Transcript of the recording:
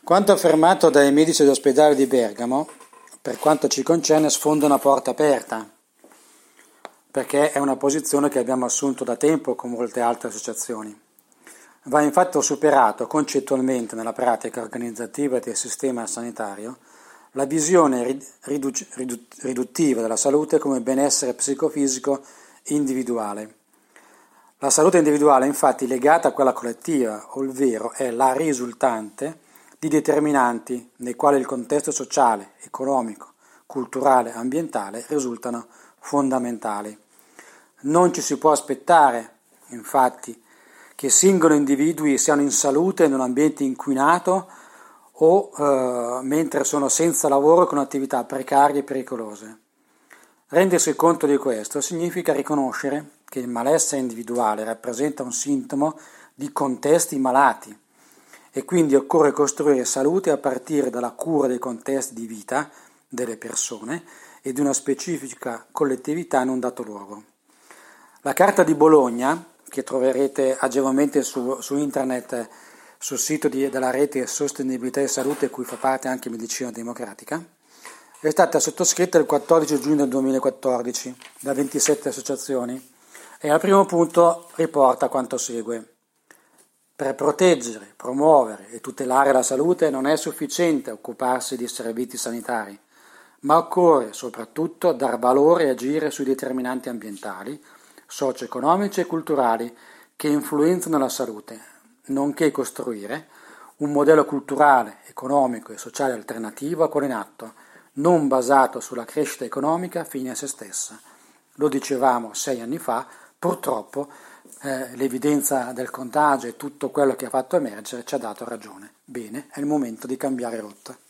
Quanto affermato dai medici dell'ospedale di Bergamo, per quanto ci concerne, sfonda una porta aperta, perché è una posizione che abbiamo assunto da tempo con molte altre associazioni. Va infatti superato concettualmente nella pratica organizzativa del sistema sanitario la visione riduttiva della salute come benessere psicofisico individuale. La salute individuale è infatti legata a quella collettiva, ovvero è la risultante di determinanti nei quali il contesto sociale, economico, culturale, ambientale risultano fondamentali. Non ci si può aspettare, infatti, che singoli individui siano in salute in un ambiente inquinato o mentre sono senza lavoro con attività precarie e pericolose. Rendersi conto di questo significa riconoscere che il malessere individuale rappresenta un sintomo di contesti malati e quindi occorre costruire salute a partire dalla cura dei contesti di vita delle persone e di una specifica collettività in un dato luogo. La Carta di Bologna, che troverete agevolmente su internet sul sito della rete Sostenibilità e Salute, cui fa parte anche Medicina Democratica, è stata sottoscritta il 14 giugno del 2014 da 27 associazioni e al primo punto riporta quanto segue. Per proteggere, promuovere e tutelare la salute non è sufficiente occuparsi di servizi sanitari, ma occorre soprattutto dar valore e agire sui determinanti ambientali, socio-economici e culturali che influenzano la salute, nonché costruire un modello culturale, economico e sociale alternativo a quello in atto, non basato sulla crescita economica fine a se stessa. Lo dicevamo 6 anni fa, purtroppo l'evidenza del contagio e tutto quello che ha fatto emergere ci ha dato ragione. Bene, è il momento di cambiare rotta.